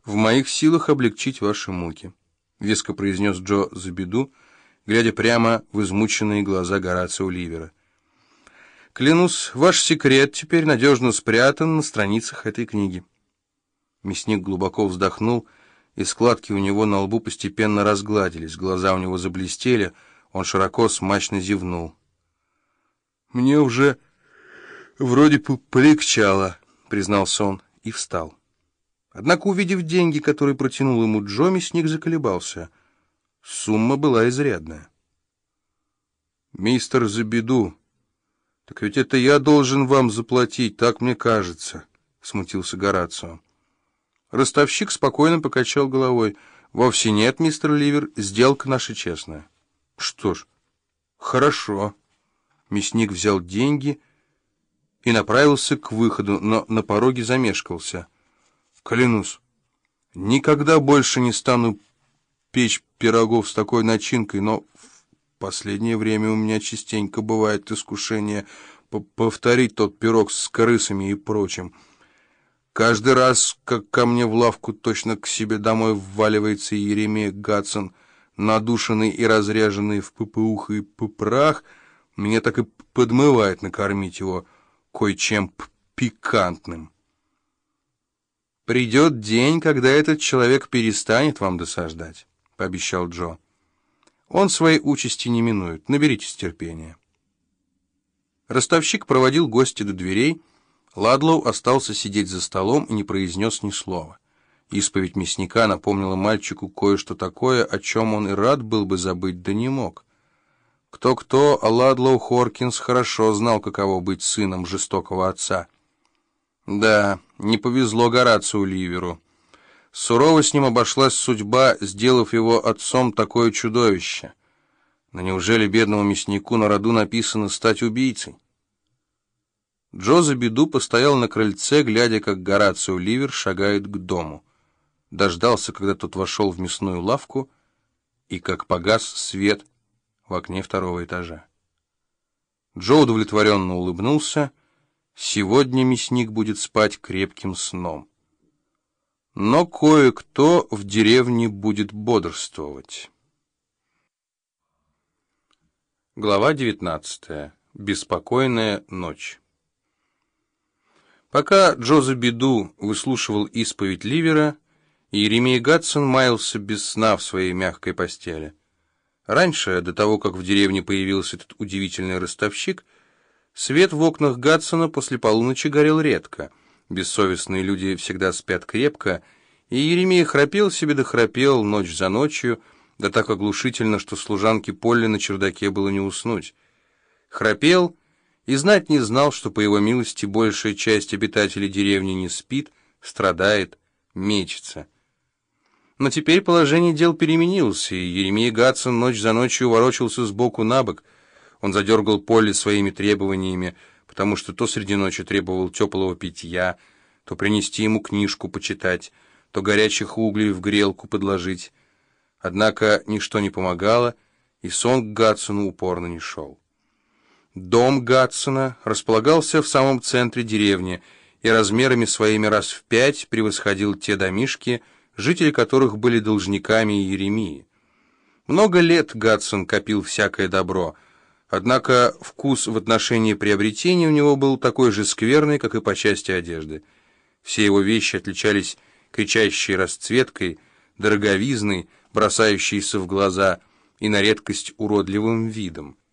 «В моих силах облегчить ваши муки», — веско произнес Джо Забиду, глядя прямо в измученные глаза Горацио Ливера. «Клянусь, ваш секрет теперь надежно спрятан на страницах этой книги». Мясник глубоко вздохнул, и складки у него на лбу постепенно разгладились, глаза у него заблестели, он широко смачно зевнул. «Мне уже вроде полегчало», — признался он и встал. Однако, увидев деньги, которые протянул ему Джо, мясник заколебался. Сумма была изрядная. «Мистер Забиду, так ведь это я должен вам заплатить, так мне кажется», — смутился Горацио. Ростовщик спокойно покачал головой. «Вовсе нет, мистер Ливер, сделка наша честная». «Что ж, хорошо». Мясник взял деньги и направился к выходу, но на пороге замешкался. «Клянусь, никогда больше не стану печь пирогов с такой начинкой, но в последнее время у меня частенько бывает искушение повторить тот пирог с крысами и прочим. Каждый раз, как ко мне в лавку точно к себе домой вваливается Еремей Гатсон, надушенный и разряженный в пух и прах, меня так и подмывает накормить его кое-чем пикантным. «Придет день, когда этот человек перестанет вам досаждать», — пообещал Джо. «Он своей участи не минует. Наберитесь терпения». Ростовщик проводил гостя до дверей. Ладлоу остался сидеть за столом и не произнес ни слова. Исповедь мясника напомнила мальчику кое-что такое, о чем он и рад был бы забыть, да не мог. Кто-кто, а Ладлоу Хоркинс хорошо знал, каково быть сыном жестокого отца. Да, не повезло Горацио Ливеру. Сурово с ним обошлась судьба, сделав его отцом такое чудовище. Но неужели бедному мяснику на роду написано стать убийцей? Джо Забиду постоял на крыльце, глядя, как Горацио Ливер шагает к дому. Дождался, когда тот вошел в мясную лавку, и как погас свет в окне второго этажа. Джо удовлетворенно улыбнулся. Сегодня мясник будет спать крепким сном. Но кое-кто в деревне будет бодрствовать. Глава 19. Беспокойная ночь. Пока Джо Забиду выслушивал исповедь Ливера, Еремей Гатсон маялся без сна в своей мягкой постели. Раньше, до того, как в деревне появился этот удивительный ростовщик, свет в окнах Гатсона после полуночи горел редко. Бессовестные люди всегда спят крепко, и Еремей храпел себе да храпел ночь за ночью, да так оглушительно, что служанке Полли на чердаке было не уснуть. Храпел и знать не знал, что, по его милости, большая часть обитателей деревни не спит, страдает, мечется. Но теперь положение дел переменилось, и Еремей Гатсон ночь за ночью ворочался сбоку на бок. Он задергал Полли своими требованиями, потому что то среди ночи требовал теплого питья, то принести ему книжку почитать, то горячих углей в грелку подложить. Однако ничто не помогало, и сон к Гатсону упорно не шел. Дом Гатсона располагался в самом центре деревни и размерами своими раз в 5 превосходил те домишки, жители которых были должниками Еремии. Много лет Гатсон копил всякое добро, однако вкус в отношении приобретения у него был такой же скверный, как и по части одежды. Все его вещи отличались кричащей расцветкой, дороговизной, бросающейся в глаза и на редкость уродливым видом.